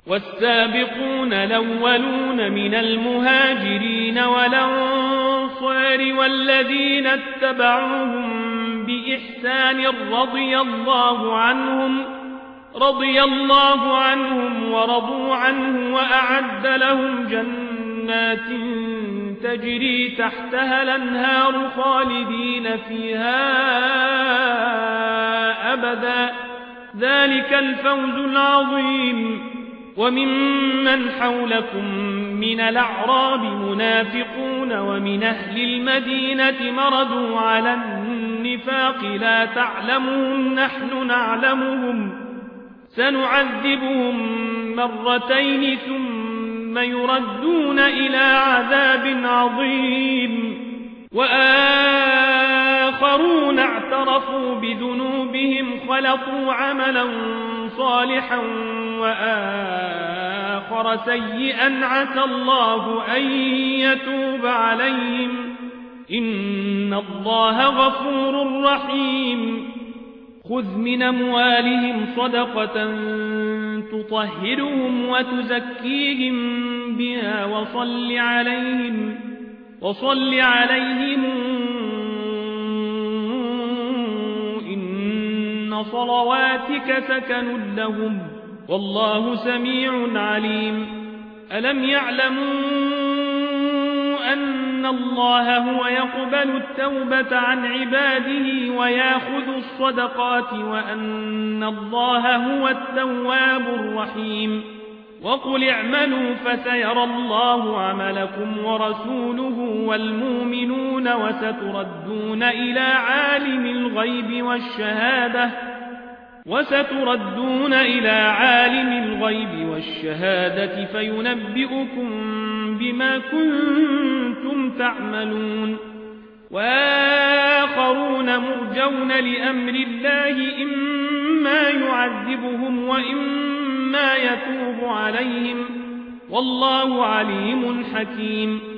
والسابقون الأولون من المهاجرين والأنصار والذين اتبعوهم بإحسان رضي الله عنهم ورضوا عنه وأعد لهم جنات تجري تحتها الأنهار خالدين فيها أبدا ذلك الفوز العظيم. وممن حولكم من الأعراب منافقون ومن أهل المدينة مردوا على النفاق لا تعلمهم نحن نعلمهم سنعذبهم مرتين ثم يردون إلى عذاب عظيم. وآخرون اعترفوا بذنوبهم خلطوا عملا صالحا وآخر سيئا عسى الله أن يتوب عليهم إن الله غفور رحيم. خذ من أموالهم صدقة تطهرهم وتزكيهم بها وصل عليهم إن صلواتك سكن لهم والله سميع عليم. ألم يعلموا أن الله هو يقبل التوبة عن عباده ويأخذ الصدقات وأن الله هو التواب الرحيم. وقل اعملوا فسيرى الله عملكم ورسوله والمؤمنون وستردون إلى عالم الغيب والشهادة فينبئكم بما كنتم تعملون. وآخرون مرجون لأمر الله إما يعذبهم وإما يتوب عليهم والله عليم حكيم.